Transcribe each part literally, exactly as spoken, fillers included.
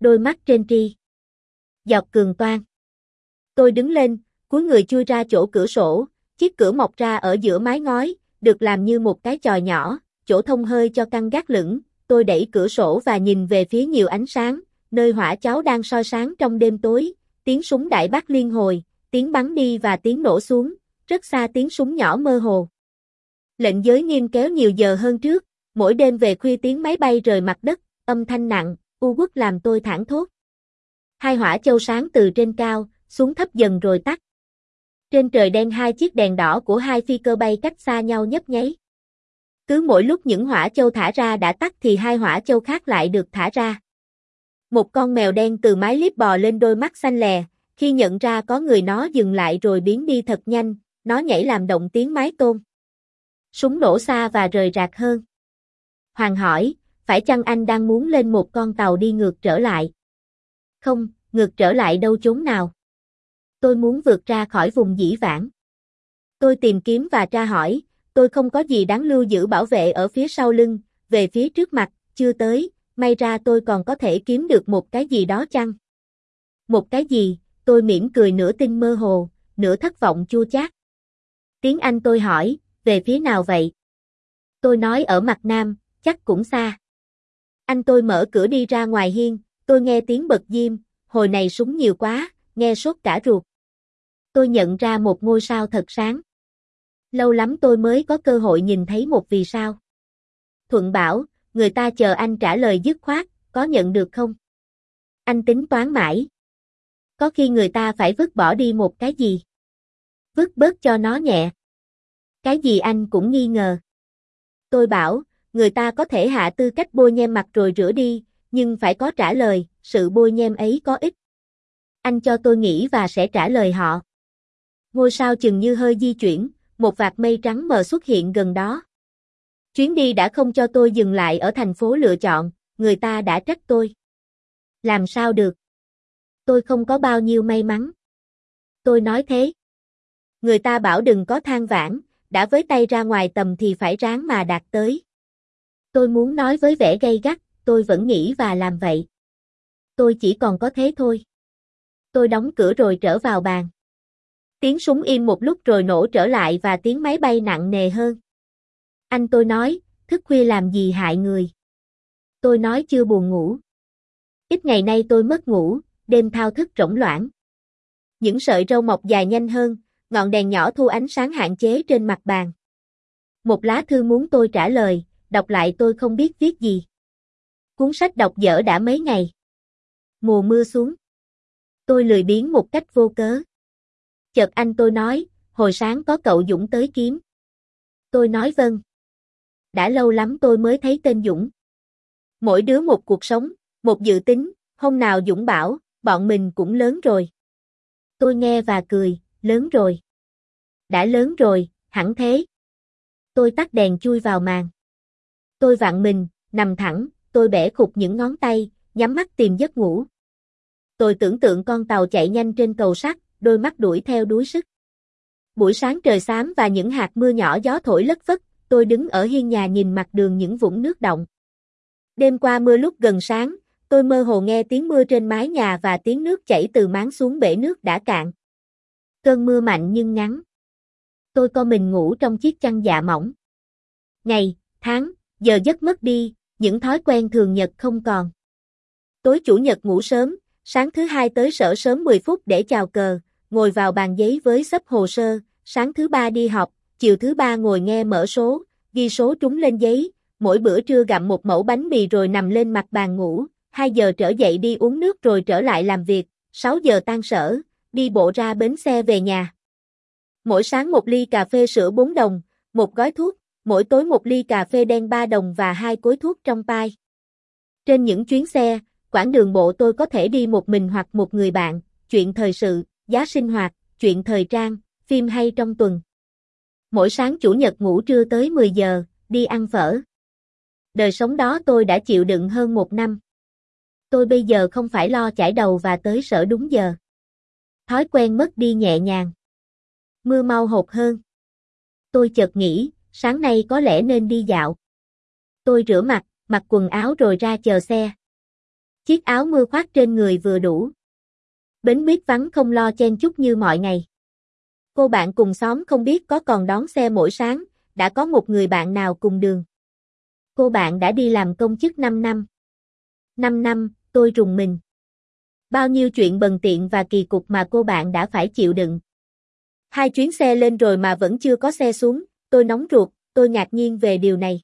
đôi mắt trên tri. Giọt cường toan. Tôi đứng lên, cúi người chui ra chỗ cửa sổ, chiếc cửa mọc ra ở giữa mái ngói, được làm như một cái chòi nhỏ, chỗ thông hơi cho căn gác lửng. Tôi đẩy cửa sổ và nhìn về phía nhiều ánh sáng, nơi hỏa cháo đang soi sáng trong đêm tối, tiếng súng đại bác liên hồi, tiếng bắn đi và tiếng nổ xuống, rất xa tiếng súng nhỏ mơ hồ. Lệnh giới nghiêm kéo nhiều giờ hơn trước, mỗi đêm về khuya tiếng máy bay rời mặt đất, âm thanh nặng, u uất làm tôi thảng thốt. Hai hỏa châu sáng từ trên cao, xuống thấp dần rồi tắt. Trên trời đen hai chiếc đèn đỏ của hai phi cơ bay cách xa nhau nhấp nháy. Cứ mỗi lúc những hỏa châu thả ra đã tắt thì hai hỏa châu khác lại được thả ra. Một con mèo đen từ mái liếp bò lên đôi mắt xanh lè, khi nhận ra có người nó dừng lại rồi biến đi thật nhanh, nó nhảy làm động tiếng mái tôn. Súng nổ xa và rời rạc hơn. Hoàng hỏi, phải chăng anh đang muốn lên một con tàu đi ngược trở lại? Không, ngược trở lại đâu chốn nào. Tôi muốn vượt ra khỏi vùng dĩ vãng. Tôi tìm kiếm và tra hỏi, tôi không có gì đáng lưu giữ bảo vệ ở phía sau lưng, về phía trước mặt, chưa tới, may ra tôi còn có thể kiếm được một cái gì đó chăng? Một cái gì? Tôi mỉm cười nửa tin mơ hồ, nửa thất vọng chua chát. Tiếng Anh tôi hỏi, về phía nào vậy? Tôi nói ở mặt nam, chắc cũng xa. Anh tôi mở cửa đi ra ngoài hiên, tôi nghe tiếng bật diêm, hồi này súng nhiều quá, nghe sốt cả ruột. Tôi nhận ra một ngôi sao thật sáng. Lâu lắm tôi mới có cơ hội nhìn thấy một vì sao. Thuận bảo, người ta chờ anh trả lời dứt khoát, có nhận được không? Anh tính toán mãi. Có khi người ta phải vứt bỏ đi một cái gì? Vứt bớt cho nó nhẹ. Cái gì anh cũng nghi ngờ. Tôi bảo, người ta có thể hạ tư cách bôi nhem mặt rồi rửa đi, nhưng phải có trả lời, sự bôi nhem ấy có ích. Anh cho tôi nghĩ và sẽ trả lời họ. Ngôi sao chừng như hơi di chuyển, một vạt mây trắng mờ xuất hiện gần đó. Chuyến đi đã không cho tôi dừng lại ở thành phố lựa chọn, người ta đã trách tôi. Làm sao được? Tôi không có bao nhiêu may mắn. Tôi nói thế. Người ta bảo đừng có than vãn, đã với tay ra ngoài tầm thì phải ráng mà đạt tới. Tôi muốn nói với vẻ gay gắt, tôi vẫn nghĩ và làm vậy. Tôi chỉ còn có thế thôi. Tôi đóng cửa rồi trở vào bàn. Tiếng súng im một lúc rồi nổ trở lại và tiếng máy bay nặng nề hơn. Anh tôi nói, thức khuya làm gì hại người. Tôi nói chưa buồn ngủ. Ít ngày nay tôi mất ngủ, đêm thao thức rỗng loãng. Những sợi râu mọc dài nhanh hơn, ngọn đèn nhỏ thu ánh sáng hạn chế trên mặt bàn. Một lá thư muốn tôi trả lời, đọc lại tôi không biết viết gì. Cuốn sách đọc dở đã mấy ngày. Mùa mưa xuống. Tôi lười biếng một cách vô cớ. Chợt anh tôi nói, hồi sáng có cậu Dũng tới kiếm. Tôi nói vâng. Đã lâu lắm tôi mới thấy tên Dũng. Mỗi đứa một cuộc sống, một dự tính, hôm nào Dũng bảo, bọn mình cũng lớn rồi. Tôi nghe và cười, lớn rồi. Đã lớn rồi, hẳn thế. Tôi tắt đèn chui vào màn. Tôi vặn mình, nằm thẳng, tôi bẻ khục những ngón tay, nhắm mắt tìm giấc ngủ. Tôi tưởng tượng con tàu chạy nhanh trên cầu sắt, đôi mắt đuổi theo đuối sức. Buổi sáng trời xám và những hạt mưa nhỏ gió thổi lất phất, tôi đứng ở hiên nhà nhìn mặt đường những vũng nước đọng. Đêm qua mưa lúc gần sáng, tôi mơ hồ nghe tiếng mưa trên mái nhà và tiếng nước chảy từ máng xuống bể nước đã cạn. Cơn mưa mạnh nhưng ngắn. Tôi co mình ngủ trong chiếc chăn dạ mỏng. Ngày, tháng, giờ giấc mất đi, những thói quen thường nhật không còn. Tối chủ nhật ngủ sớm, sáng thứ hai tới sở sớm mười phút để chào cờ, ngồi vào bàn giấy với xấp hồ sơ, sáng thứ ba đi học, chiều thứ ba ngồi nghe mở số, ghi số trúng lên giấy, mỗi bữa trưa gặm một mẩu bánh mì rồi nằm lên mặt bàn ngủ, hai giờ trở dậy đi uống nước rồi trở lại làm việc, sáu giờ tan sở, đi bộ ra bến xe về nhà. Mỗi sáng một ly cà phê sữa bốn đồng, một gói thuốc, mỗi tối một ly cà phê đen ba đồng và hai cối thuốc trong tai. Trên những chuyến xe, quãng đường bộ tôi có thể đi một mình hoặc một người bạn, chuyện thời sự, giá sinh hoạt, chuyện thời trang, phim hay trong tuần. Mỗi sáng chủ nhật ngủ trưa tới mười giờ, đi ăn phở. Đời sống đó tôi đã chịu đựng hơn một năm. Tôi bây giờ không phải lo chải đầu và tới sở đúng giờ. Thói quen mất đi nhẹ nhàng. Mưa mau hột hơn. Tôi chợt nghĩ, sáng nay có lẽ nên đi dạo. Tôi rửa mặt, mặc quần áo rồi ra chờ xe. Chiếc áo mưa khoác trên người vừa đủ. Bến buýt vắng không lo chen chúc như mọi ngày. Cô bạn cùng xóm không biết có còn đón xe mỗi sáng, đã có một người bạn nào cùng đường. Cô bạn đã đi làm công chức năm năm. năm năm, tôi rùng mình. Bao nhiêu chuyện bần tiện và kỳ cục mà cô bạn đã phải chịu đựng. Hai chuyến xe lên rồi mà vẫn chưa có xe xuống, tôi nóng ruột, tôi ngạc nhiên về điều này.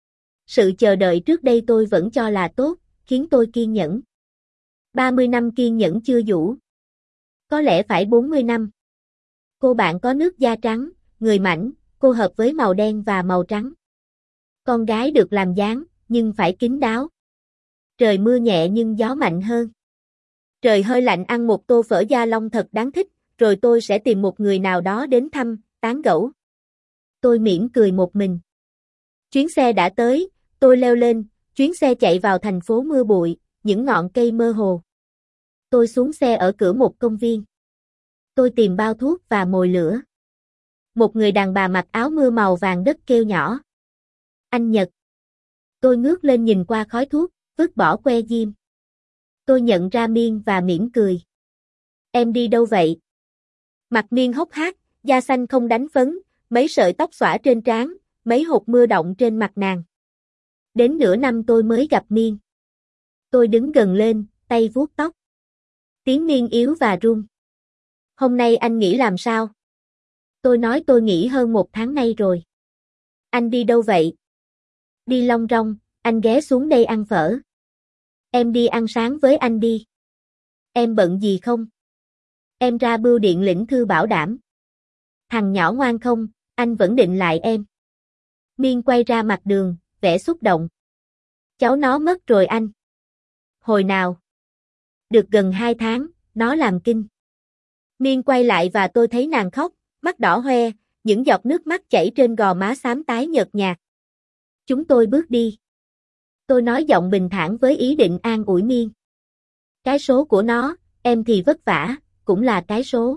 Sự chờ đợi trước đây tôi vẫn cho là tốt, khiến tôi kiên nhẫn. ba mươi năm kiên nhẫn chưa đủ. Có lẽ phải bốn mươi năm. Cô bạn có nước da trắng, người mảnh, cô hợp với màu đen và màu trắng. Con gái được làm dáng, nhưng phải kín đáo. Trời mưa nhẹ nhưng gió mạnh hơn. Trời hơi lạnh ăn một tô phở Gia Long thật đáng thích, rồi tôi sẽ tìm một người nào đó đến thăm, tán gẫu. Tôi mỉm cười một mình. Chuyến xe đã tới, tôi leo lên, chuyến xe chạy vào thành phố mưa bụi, những ngọn cây mơ hồ. Tôi xuống xe ở cửa một công viên. Tôi tìm bao thuốc và mồi lửa. Một người đàn bà mặc áo mưa màu vàng đất kêu nhỏ. Anh Nhật. Tôi ngước lên nhìn qua khói thuốc, vứt bỏ que diêm. Tôi nhận ra Miên và mỉm cười. Em đi đâu vậy? Mặt Miên hốc hác, da xanh không đánh phấn, mấy sợi tóc xõa trên trán, mấy hột mưa đọng trên mặt nàng. Đến nửa năm tôi mới gặp Miên. Tôi đứng gần lên, tay vuốt tóc. Tiếng Miên yếu và run. Hôm nay anh nghỉ làm sao? Tôi nói tôi nghỉ hơn một tháng nay rồi. Anh đi đâu vậy? Đi Long Rong, anh ghé xuống đây ăn phở. Em đi ăn sáng với anh đi. Em bận gì không? Em ra bưu điện lĩnh thư bảo đảm. Thằng nhỏ ngoan không, anh vẫn định lại em. Miên quay ra mặt đường, vẻ xúc động. Cháu nó mất rồi anh. Hồi nào? Được gần hai tháng, nó làm kinh. Miên quay lại và tôi thấy nàng khóc, mắt đỏ hoe, những giọt nước mắt chảy trên gò má xám tái nhợt nhạt. Chúng tôi bước đi. Tôi nói giọng bình thản với ý định an ủi Miên. Cái số của nó, em thì vất vả, cũng là cái số.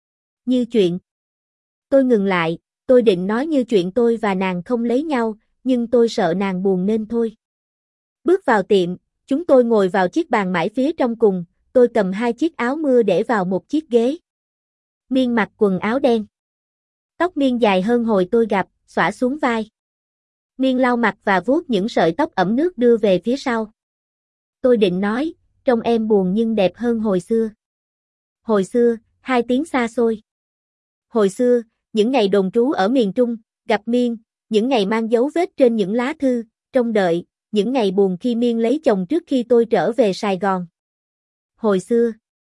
Như chuyện. Tôi ngừng lại, tôi định nói như chuyện tôi và nàng không lấy nhau, nhưng tôi sợ nàng buồn nên thôi. Bước vào tiệm, chúng tôi ngồi vào chiếc bàn mãi phía trong cùng, tôi cầm hai chiếc áo mưa để vào một chiếc ghế. Miên mặc quần áo đen. Tóc Miên dài hơn hồi tôi gặp, xõa xuống vai. Miên lau mặt và vuốt những sợi tóc ẩm nước đưa về phía sau. Tôi định nói, trông em buồn nhưng đẹp hơn hồi xưa. Hồi xưa, hai tiếng xa xôi. Hồi xưa, những ngày đồn trú ở miền Trung, gặp Miên, những ngày mang dấu vết trên những lá thư, trông đợi, những ngày buồn khi Miên lấy chồng trước khi tôi trở về Sài Gòn. Hồi xưa,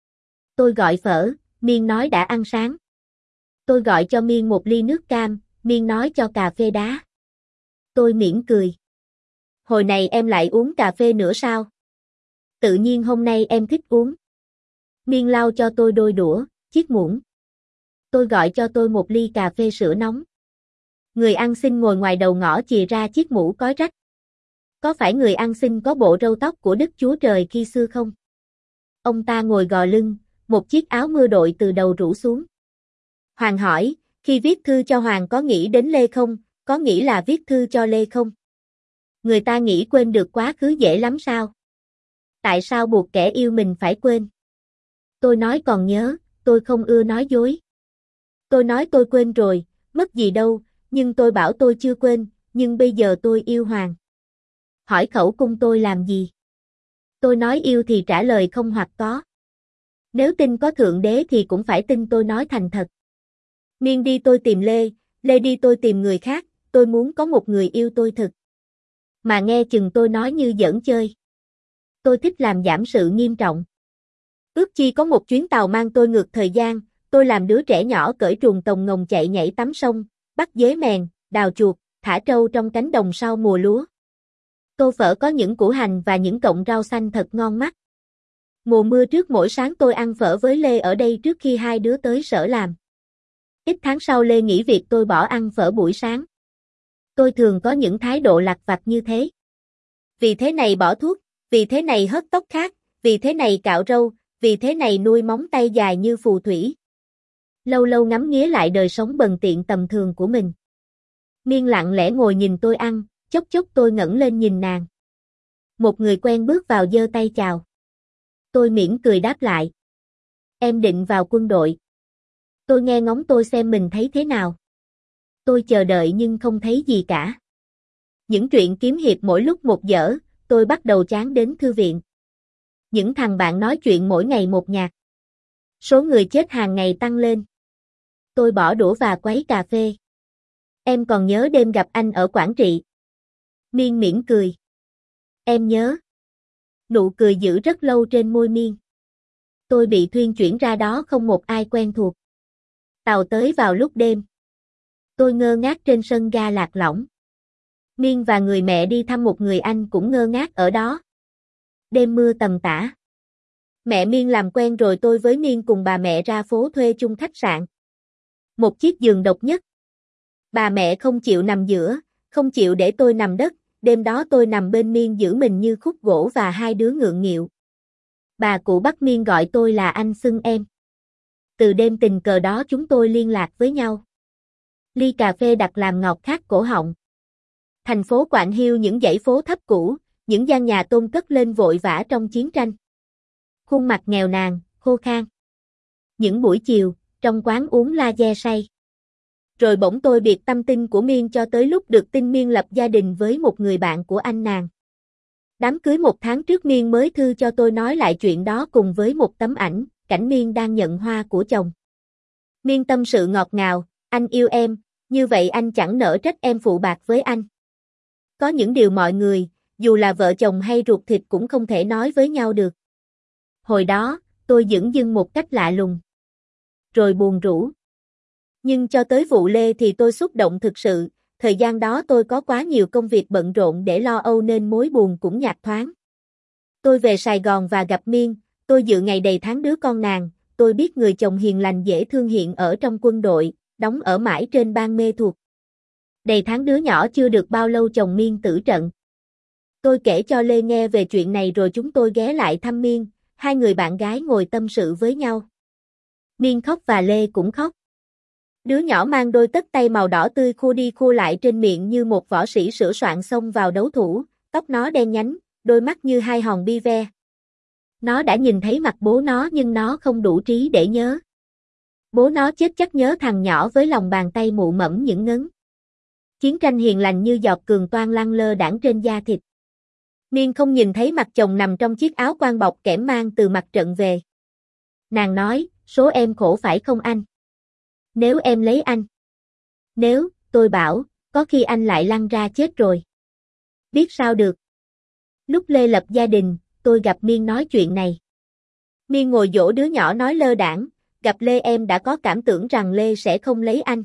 tôi gọi phở, Miên nói đã ăn sáng. Tôi gọi cho Miên một ly nước cam, Miên nói cho cà phê đá. Tôi mỉm cười. Hồi này em lại uống cà phê nữa sao? Tự nhiên hôm nay em thích uống. Miên lau cho tôi đôi đũa, chiếc muỗng. Tôi gọi cho tôi một ly cà phê sữa nóng. Người ăn xin ngồi ngoài đầu ngõ chìa ra chiếc mũ cói rách. Có phải người ăn xin có bộ râu tóc của Đức Chúa Trời khi xưa không? Ông ta ngồi gò lưng, một chiếc áo mưa đội từ đầu rủ xuống. Hoàng hỏi, khi viết thư cho Hoàng có nghĩ đến Lê không, có nghĩ là viết thư cho Lê không? Người ta nghĩ quên được quá khứ dễ lắm sao? Tại sao buộc kẻ yêu mình phải quên? Tôi nói còn nhớ, tôi không ưa nói dối. Tôi nói tôi quên rồi, mất gì đâu, nhưng tôi bảo tôi chưa quên, nhưng bây giờ tôi yêu Hoàng. Hỏi khẩu cung tôi làm gì? Tôi nói yêu thì trả lời không hoặc có. Nếu tin có Thượng Đế thì cũng phải tin tôi nói thành thật. Miên đi tôi tìm Lê, Lê đi tôi tìm người khác, tôi muốn có một người yêu tôi thực. Mà nghe chừng tôi nói như giỡn chơi. Tôi thích làm giảm sự nghiêm trọng. Ước chi có một chuyến tàu mang tôi ngược thời gian, tôi làm đứa trẻ nhỏ cởi truồng tồng ngồng chạy nhảy tắm sông, bắt dế mèn, đào chuột, thả trâu trong cánh đồng sau mùa lúa. Tô phở có những củ hành và những cọng rau xanh thật ngon mắt. Mùa mưa trước mỗi sáng tôi ăn phở với Lê ở đây trước khi hai đứa tới sở làm. Ít tháng sau Lê nghỉ việc tôi bỏ ăn phở buổi sáng. Tôi thường có những thái độ lặt vặt như thế. Vì thế này bỏ thuốc, vì thế này hớt tóc khác, vì thế này cạo râu, vì thế này nuôi móng tay dài như phù thủy. Lâu lâu ngắm nghía lại đời sống bần tiện tầm thường của mình. Miên lặng lẽ ngồi nhìn tôi ăn, chốc chốc tôi ngẩng lên nhìn nàng. Một người quen bước vào giơ tay chào. Tôi mỉm cười đáp lại. Em định vào quân đội. Tôi nghe ngóng tôi xem mình thấy thế nào. Tôi chờ đợi nhưng không thấy gì cả. Những truyện kiếm hiệp mỗi lúc một dở, tôi bắt đầu chán đến thư viện. Những thằng bạn nói chuyện mỗi ngày một nhạc. Số người chết hàng ngày tăng lên. Tôi bỏ đũa và quấy cà phê. Em còn nhớ đêm gặp anh ở Quảng Trị. Miên mỉm cười. Em nhớ. Nụ cười giữ rất lâu trên môi Miên. Tôi bị thuyên chuyển ra đó không một ai quen thuộc. Tàu tới vào lúc đêm. Tôi ngơ ngác trên sân ga Lạc Lõng. Miên và người mẹ đi thăm một người anh cũng ngơ ngác ở đó. Đêm mưa tầm tã. Mẹ Miên làm quen rồi tôi với Miên cùng bà mẹ ra phố thuê chung khách sạn. Một chiếc giường độc nhất. Bà mẹ không chịu nằm giữa, không chịu để tôi nằm đất, đêm đó tôi nằm bên Miên giữ mình như khúc gỗ và hai đứa ngượng nghịu. Bà cụ bắt Miên gọi tôi là anh xưng em. Từ đêm tình cờ đó chúng tôi liên lạc với nhau. Ly cà phê đặc làm ngọt khát cổ họng. Thành phố Quảng Hiêu những dãy phố thấp cũ, những gian nhà tôn cất lên vội vã trong chiến tranh. Khuôn mặt nghèo nàn, khô khan. Những buổi chiều, trong quán uống lager say. Rồi bỗng tôi biệt tâm tin của Miên cho tới lúc được tin Miên lập gia đình với một người bạn của anh nàng. Đám cưới một tháng trước Miên mới thư cho tôi nói lại chuyện đó cùng với một tấm ảnh, cảnh Miên đang nhận hoa của chồng. Miên tâm sự ngọt ngào, anh yêu em, như vậy anh chẳng nỡ trách em phụ bạc với anh. Có những điều mọi người, dù là vợ chồng hay ruột thịt cũng không thể nói với nhau được. Hồi đó, tôi dửng dưng một cách lạ lùng. Rồi buồn rũ. Nhưng cho tới vụ Lê thì tôi xúc động thực sự, thời gian đó tôi có quá nhiều công việc bận rộn để lo âu nên mối buồn cũng nhạt thoáng. Tôi về Sài Gòn và gặp Miên, tôi dự ngày đầy tháng đứa con nàng, tôi biết người chồng hiền lành dễ thương hiện ở trong quân đội, đóng ở mãi trên Ban Mê Thuột. Đầy tháng đứa nhỏ chưa được bao lâu chồng Miên tử trận. Tôi kể cho Lê nghe về chuyện này rồi chúng tôi ghé lại thăm Miên, hai người bạn gái ngồi tâm sự với nhau. Miên khóc và Lê cũng khóc. Đứa nhỏ mang đôi tất tay màu đỏ tươi khua đi khua lại trên miệng như một võ sĩ sửa soạn xông vào đấu thủ, tóc nó đen nhánh, đôi mắt như hai hòn bi ve. Nó đã nhìn thấy mặt bố nó nhưng nó không đủ trí để nhớ. Bố nó chết chắc nhớ thằng nhỏ với lòng bàn tay mụ mẫm những ngấn. Chiến tranh hiền lành như giọt cường toan lăn lơ đãng trên da thịt. Miên không nhìn thấy mặt chồng nằm trong chiếc áo quan bọc kẽm mang từ mặt trận về. Nàng nói, số em khổ phải không anh? Nếu em lấy anh. Nếu, tôi bảo, có khi anh lại lăn ra chết rồi. Biết sao được. Lúc Lê lập gia đình, tôi gặp Miên nói chuyện này. Miên ngồi dỗ đứa nhỏ nói lơ đãng, gặp Lê em đã có cảm tưởng rằng Lê sẽ không lấy anh.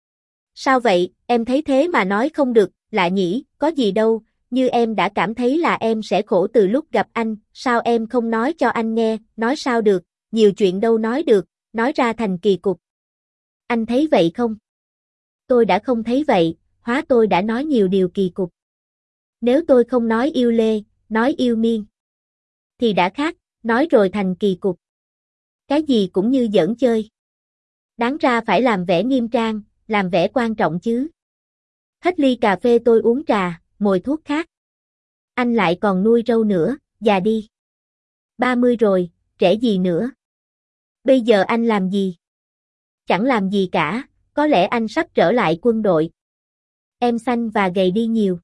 Sao vậy, em thấy thế mà nói không được, lạ nhỉ, có gì đâu, như em đã cảm thấy là em sẽ khổ từ lúc gặp anh, sao em không nói cho anh nghe, nói sao được, nhiều chuyện đâu nói được, nói ra thành kỳ cục. Anh thấy vậy không? Tôi đã không thấy vậy, hóa tôi đã nói nhiều điều kỳ cục. Nếu tôi không nói yêu Lê, nói yêu Miên, thì đã khác, nói rồi thành kỳ cục. Cái gì cũng như giỡn chơi. Đáng ra phải làm vẻ nghiêm trang, làm vẻ quan trọng chứ. Hết ly cà phê tôi uống trà, mồi thuốc khác. Anh lại còn nuôi râu nữa, già đi. ba mươi rồi, trẻ gì nữa. Bây giờ anh làm gì? Chẳng làm gì cả, có lẽ anh sắp trở lại quân đội. Em xanh và gầy đi nhiều.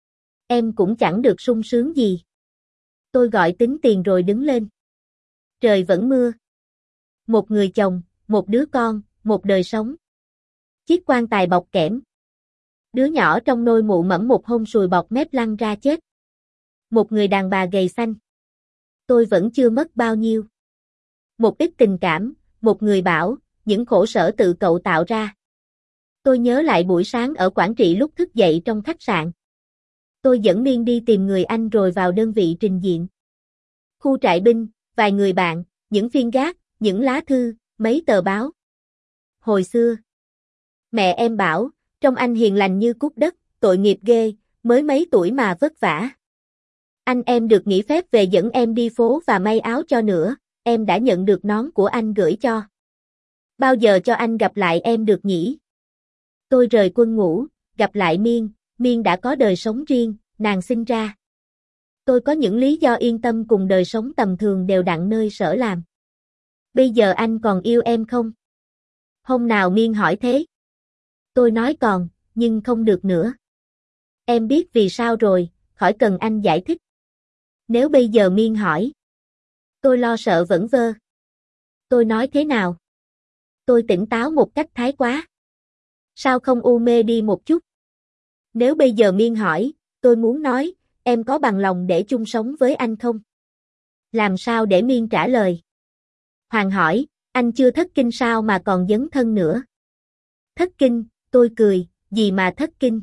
Em cũng chẳng được sung sướng gì. Tôi gọi tính tiền rồi đứng lên. Trời vẫn mưa. Một người chồng, một đứa con, một đời sống. Chiếc quan tài bọc kẽm. Đứa nhỏ trong nôi mụ mẫm một hôm sùi bọt mép lăn ra chết. Một người đàn bà gầy xanh. Tôi vẫn chưa mất bao nhiêu. Một ít tình cảm, một người bảo, những khổ sở tự cậu tạo ra. Tôi nhớ lại buổi sáng ở Quảng Trị lúc thức dậy trong khách sạn. Tôi dẫn Miên đi tìm người anh rồi vào đơn vị trình diện. Khu trại binh, vài người bạn, những phiên gác, những lá thư, mấy tờ báo. Hồi xưa, mẹ em bảo, trông anh hiền lành như cút đất, tội nghiệp ghê, mới mấy tuổi mà vất vả. Anh em được nghỉ phép về dẫn em đi phố và may áo cho nữa, em đã nhận được nón của anh gửi cho. Bao giờ cho anh gặp lại em được nhỉ? Tôi rời quân ngũ, gặp lại Miên, Miên đã có đời sống riêng, nàng sinh ra. Tôi có những lý do yên tâm cùng đời sống tầm thường đều đặn nơi sở làm. Bây giờ anh còn yêu em không? Hôm nào Miên hỏi thế. Tôi nói còn, nhưng không được nữa. Em biết vì sao rồi, khỏi cần anh giải thích. Nếu bây giờ Miên hỏi. Tôi lo sợ vẩn vơ. Tôi nói thế nào? Tôi tỉnh táo một cách thái quá. Sao không u mê đi một chút? Nếu bây giờ Miên hỏi, tôi muốn nói, em có bằng lòng để chung sống với anh không? Làm sao để Miên trả lời? Hoàng hỏi, anh chưa thất kinh sao mà còn dấn thân nữa? Thất kinh, tôi cười, gì mà thất kinh?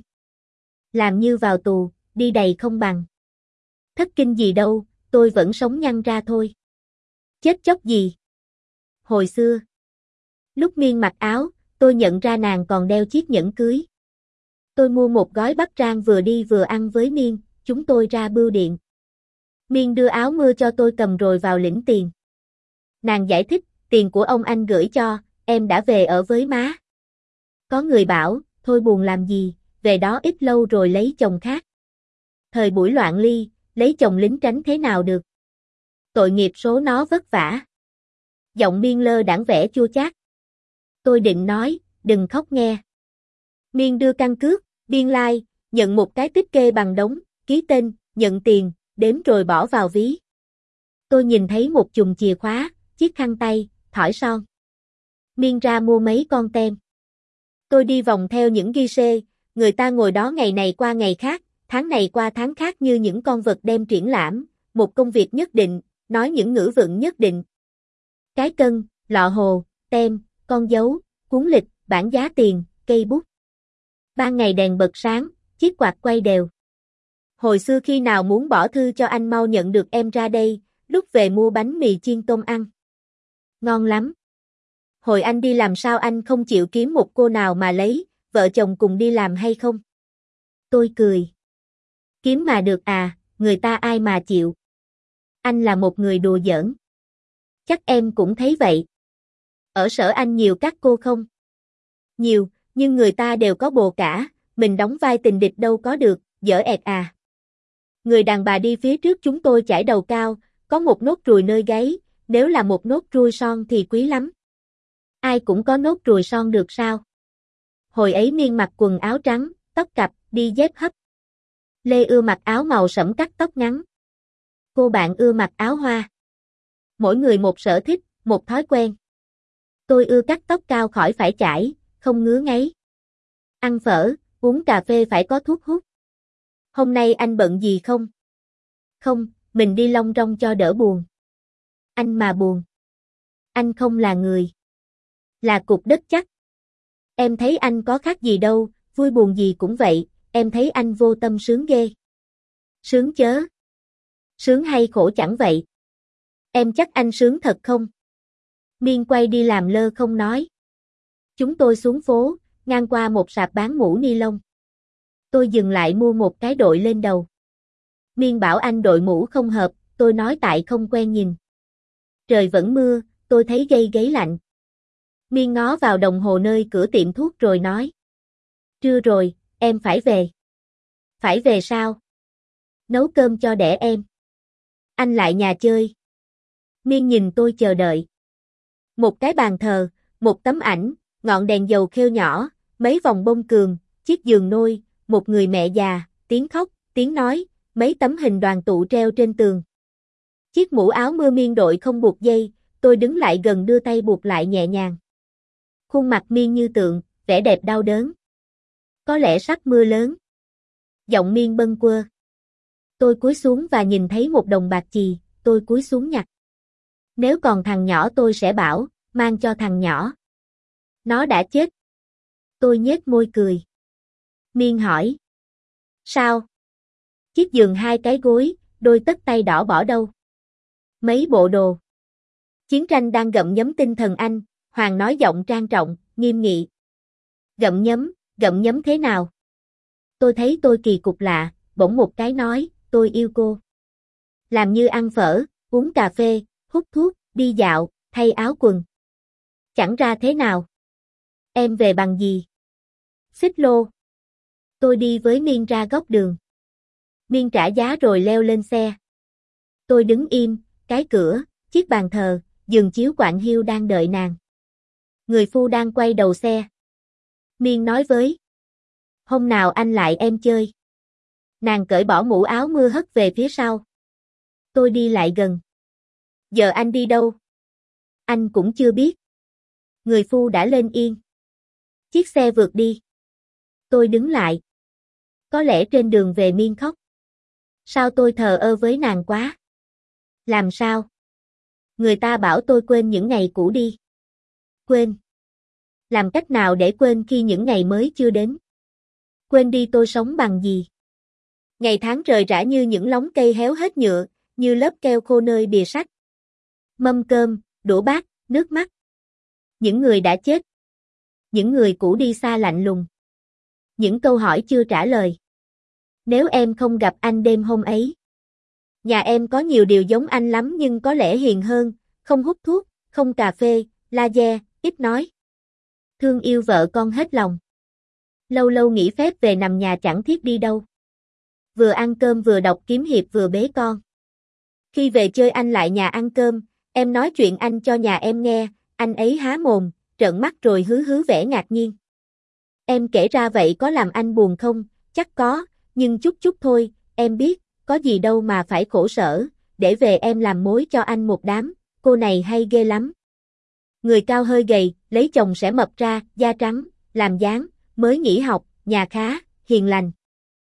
Làm như vào tù, đi đầy không bằng. Thất kinh gì đâu, tôi vẫn sống nhăn ra thôi. Chết chóc gì? Hồi xưa, lúc Miên mặc áo, tôi nhận ra nàng còn đeo chiếc nhẫn cưới. Tôi mua một gói bắp rang vừa đi vừa ăn với Miên, chúng tôi ra bưu điện. Miên đưa áo mưa cho tôi cầm rồi vào lĩnh tiền. Nàng giải thích, tiền của ông anh gửi cho, em đã về ở với má. Có người bảo, thôi buồn làm gì, về đó ít lâu rồi lấy chồng khác. Thời buổi loạn ly, lấy chồng lính tránh thế nào được. Tội nghiệp số nó vất vả. Giọng Miên lơ đãng vẻ chua chát. Tôi định nói, đừng khóc nghe. Miên đưa căn cước, biên lai, like, nhận một cái tích kê bằng đống, ký tên, nhận tiền, đếm rồi bỏ vào ví. Tôi nhìn thấy một chùm chìa khóa, chiếc khăn tay, thỏi son. Miên ra mua mấy con tem. Tôi đi vòng theo những ghi xê, người ta ngồi đó ngày này qua ngày khác, tháng này qua tháng khác như những con vật đem triển lãm, một công việc nhất định, nói những ngữ vựng nhất định. Cái cân, lọ hồ, tem, con dấu, cuốn lịch, bảng giá tiền, cây bút. Ban ngày đèn bật sáng, chiếc quạt quay đều. Hồi xưa khi nào muốn bỏ thư cho anh mau nhận được em ra đây, lúc về mua bánh mì chiên tôm ăn. Ngon lắm. Hồi anh đi làm sao anh không chịu kiếm một cô nào mà lấy, vợ chồng cùng đi làm hay không? Tôi cười. Kiếm mà được à, người ta ai mà chịu. Anh là một người đùa giỡn. Chắc em cũng thấy vậy. Ở sở anh nhiều các cô không? Nhiều, nhưng người ta đều có bồ cả, mình đóng vai tình địch đâu có được, dở ẹt à. Người đàn bà đi phía trước chúng tôi chải đầu cao, có một nốt ruồi nơi gáy, nếu là một nốt ruồi son thì quý lắm. Ai cũng có nốt ruồi son được sao? Hồi ấy Miên mặc quần áo trắng, tóc cặp, đi dép hấp. Lê ưa mặc áo màu sẫm cắt tóc ngắn. Cô bạn ưa mặc áo hoa. Mỗi người một sở thích, một thói quen. Tôi ưa cắt tóc cao khỏi phải chải, không ngứa ngáy. Ăn phở, uống cà phê phải có thuốc hút. Hôm nay anh bận gì không? Không, mình đi long rong cho đỡ buồn. Anh mà buồn. Anh không là người. Là cục đất chắc. Em thấy anh có khác gì đâu, vui buồn gì cũng vậy, em thấy anh vô tâm sướng ghê. Sướng chớ. Sướng hay khổ chẳng vậy. Em chắc anh sướng thật không? Miên quay đi làm lơ không nói. Chúng tôi xuống phố, ngang qua một sạp bán mũ ni lông. Tôi dừng lại mua một cái đội lên đầu. Miên bảo anh đội mũ không hợp, tôi nói tại không quen nhìn. Trời vẫn mưa, tôi thấy gây gáy lạnh. Miên ngó vào đồng hồ nơi cửa tiệm thuốc rồi nói. Trưa rồi, em phải về. Phải về sao? Nấu cơm cho đẻ em. Anh lại nhà chơi. Miên nhìn tôi chờ đợi. Một cái bàn thờ, một tấm ảnh, ngọn đèn dầu khêu nhỏ, mấy vòng bông cườm, chiếc giường nôi, một người mẹ già, tiếng khóc, tiếng nói, mấy tấm hình đoàn tụ treo trên tường. Chiếc mũ áo mưa Miên đội không buộc dây, tôi đứng lại gần đưa tay buộc lại nhẹ nhàng. Khuôn mặt Miên như tượng, vẻ đẹp đau đớn. Có lẽ sắp mưa lớn. Giọng Miên bâng quơ. Tôi cúi xuống và nhìn thấy một đồng bạc chì, tôi cúi xuống nhặt. Nếu còn thằng nhỏ tôi sẽ bảo, mang cho thằng nhỏ. Nó đã chết. Tôi nhếch môi cười. Miên hỏi. Sao? Chiếc giường hai cái gối, đôi tất tay đỏ bỏ đâu? Mấy bộ đồ. Chiến tranh đang gặm nhấm tinh thần anh, Hoàng nói giọng trang trọng, nghiêm nghị. Gặm nhấm, gặm nhấm thế nào? Tôi thấy tôi kỳ cục lạ, bỗng một cái nói, tôi yêu cô. Làm như ăn phở, uống cà phê, hút thuốc, đi dạo, thay áo quần. Chẳng ra thế nào. Em về bằng gì? Xích lô. Tôi đi với Miên ra góc đường. Miên trả giá rồi leo lên xe. Tôi đứng im, cái cửa, chiếc bàn thờ, giường chiếu quạng hiu đang đợi nàng. Người phu đang quay đầu xe. Miên nói với. Hôm nào anh lại em chơi. Nàng cởi bỏ mũ áo mưa hất về phía sau. Tôi đi lại gần. Giờ anh đi đâu? Anh cũng chưa biết. Người phu đã lên yên. Chiếc xe vượt đi. Tôi đứng lại. Có lẽ trên đường về Miên khóc. Sao tôi thờ ơ với nàng quá? Làm sao? Người ta bảo tôi quên những ngày cũ đi. Quên. Làm cách nào để quên khi những ngày mới chưa đến? Quên đi tôi sống bằng gì? Ngày tháng rời rã như những lóng cây héo hết nhựa, như lớp keo khô nơi bìa sách. Mâm cơm, đũa bát, nước mắt. Những người đã chết. Những người cũ đi xa lạnh lùng. Những câu hỏi chưa trả lời. Nếu em không gặp anh đêm hôm ấy. Nhà em có nhiều điều giống anh lắm nhưng có lẽ hiền hơn, không hút thuốc, không cà phê, laser, ít nói. Thương yêu vợ con hết lòng. Lâu lâu nghỉ phép về nằm nhà chẳng thiết đi đâu. Vừa ăn cơm vừa đọc kiếm hiệp vừa bế con. Khi về chơi anh lại nhà ăn cơm, em nói chuyện anh cho nhà em nghe, anh ấy há mồm, trợn mắt rồi hứ hứ vẻ ngạc nhiên. Em kể ra vậy có làm anh buồn không? Chắc có, nhưng chút chút thôi, em biết, có gì đâu mà phải khổ sở, để về em làm mối cho anh một đám, cô này hay ghê lắm. Người cao hơi gầy, lấy chồng sẽ mập ra, da trắng, làm dáng, mới nghỉ học, nhà khá, hiền lành.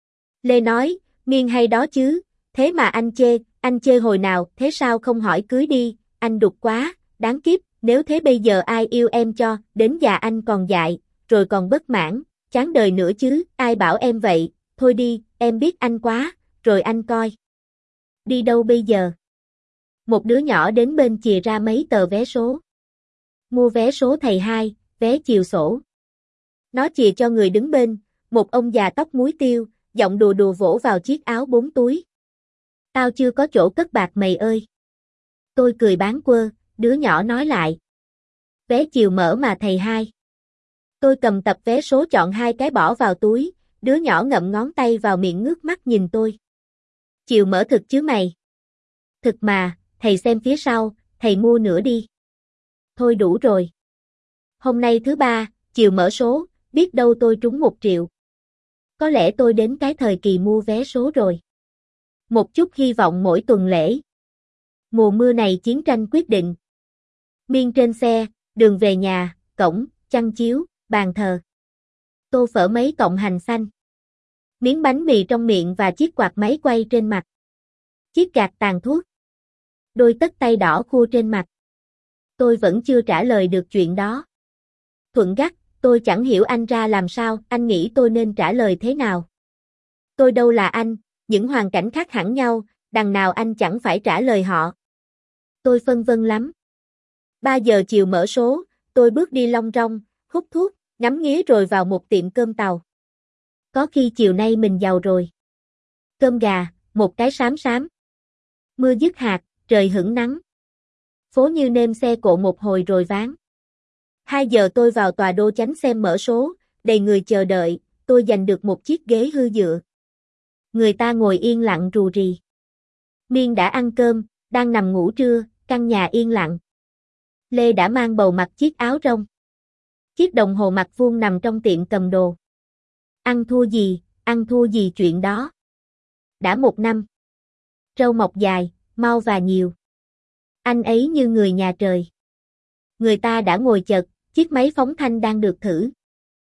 Lê nói, Miên hay đó chứ, thế mà anh chê, anh chê hồi nào, thế sao không hỏi cưới đi, anh đục quá, đáng kiếp, nếu thế bây giờ ai yêu em cho, đến già anh còn dại, rồi còn bất mãn, chán đời nữa chứ, ai bảo em vậy, thôi đi, em biết anh quá, rồi anh coi. Đi đâu bây giờ? Một đứa nhỏ đến bên chìa ra mấy tờ vé số. Mua vé số thầy hai, vé chiều sổ. Nó chìa cho người đứng bên, một ông già tóc muối tiêu, giọng đùa đùa vỗ vào chiếc áo bốn túi. Tao chưa có chỗ cất bạc mày ơi. Tôi cười bán quơ, đứa nhỏ nói lại. Vé chiều mở mà thầy hai. Tôi cầm tập vé số chọn hai cái bỏ vào túi, đứa nhỏ ngậm ngón tay vào miệng ngước mắt nhìn tôi. Chiều mở thực chứ mày? Thực mà, thầy xem phía sau, thầy mua nữa đi. Thôi đủ rồi. Hôm nay thứ ba, chiều mở số, biết đâu tôi trúng một triệu. Có lẽ tôi đến cái thời kỳ mua vé số rồi. Một chút hy vọng mỗi tuần lễ. Mùa mưa này chiến tranh quyết định. Miên trên xe, đường về nhà, cổng, chăn chiếu, bàn thờ. Tô phở mấy cọng hành xanh. Miếng bánh mì trong miệng và chiếc quạt máy quay trên mặt. Chiếc gạt tàn thuốc. Đôi tất tay đỏ khua trên mặt. Tôi vẫn chưa trả lời được chuyện đó. Thuận gắt, tôi chẳng hiểu anh ra làm sao, anh nghĩ tôi nên trả lời thế nào. Tôi đâu là anh, những hoàn cảnh khác hẳn nhau, đằng nào anh chẳng phải trả lời họ. Tôi phân vân lắm. Ba giờ chiều mở số, tôi bước đi long rong, hút thuốc, ngắm nghía rồi vào một tiệm cơm tàu. Có khi chiều nay mình giàu rồi. Cơm gà, một cái xám xám. Mưa dứt hạt, trời hửng nắng. Phố như nêm xe cộ một hồi rồi ván. Hai giờ tôi vào tòa đô chánh xem mở số, đầy người chờ đợi, tôi giành được một chiếc ghế hư dựa. Người ta ngồi yên lặng rù rì. Miên đã ăn cơm, đang nằm ngủ trưa, căn nhà yên lặng. Lê đã mang bầu mặc chiếc áo rông. Chiếc đồng hồ mặt vuông nằm trong tiệm cầm đồ. Ăn thua gì, ăn thua gì chuyện đó. Đã một năm. Râu mọc dài, mau và nhiều. Anh ấy như người nhà trời. Người ta đã ngồi chật, chiếc máy phóng thanh đang được thử.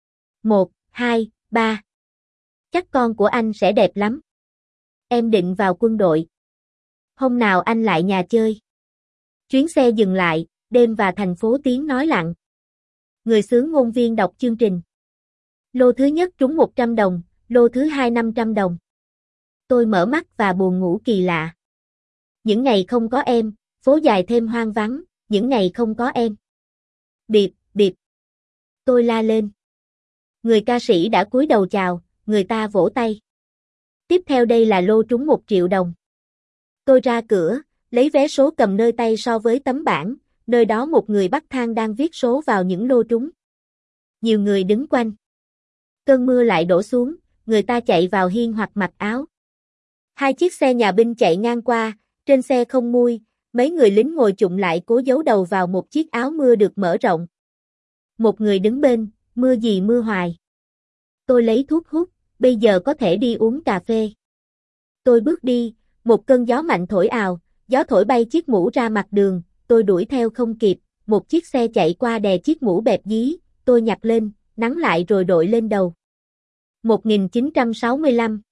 Một, hai, ba. Chắc con của anh sẽ đẹp lắm. Em định vào quân đội. Hôm nào anh lại nhà chơi. Chuyến xe dừng lại, đêm và thành phố tiếng nói lặng. Người xướng ngôn viên đọc chương trình. Lô thứ nhất trúng một trăm đồng, lô thứ hai năm trăm đồng. Tôi mở mắt và buồn ngủ kỳ lạ. Những ngày không có em, phố dài thêm hoang vắng, những ngày không có em. Bịp, bịp. Tôi la lên. Người ca sĩ đã cúi đầu chào, người ta vỗ tay. Tiếp theo đây là lô trúng một triệu đồng. Tôi ra cửa, lấy vé số cầm nơi tay so với tấm bảng, nơi đó một người bắt thang đang viết số vào những lô trúng. Nhiều người đứng quanh. Cơn mưa lại đổ xuống, người ta chạy vào hiên hoặc mặc áo. Hai chiếc xe nhà binh chạy ngang qua, trên xe không mui, mấy người lính ngồi chụm lại cố giấu đầu vào một chiếc áo mưa được mở rộng. Một người đứng bên, mưa gì mưa hoài. Tôi lấy thuốc hút, bây giờ có thể đi uống cà phê. Tôi bước đi, một cơn gió mạnh thổi ào, gió thổi bay chiếc mũ ra mặt đường, tôi đuổi theo không kịp, một chiếc xe chạy qua đè chiếc mũ bẹp dí, tôi nhặt lên, nắn lại rồi đội lên đầu. một nghìn chín trăm sáu mươi lăm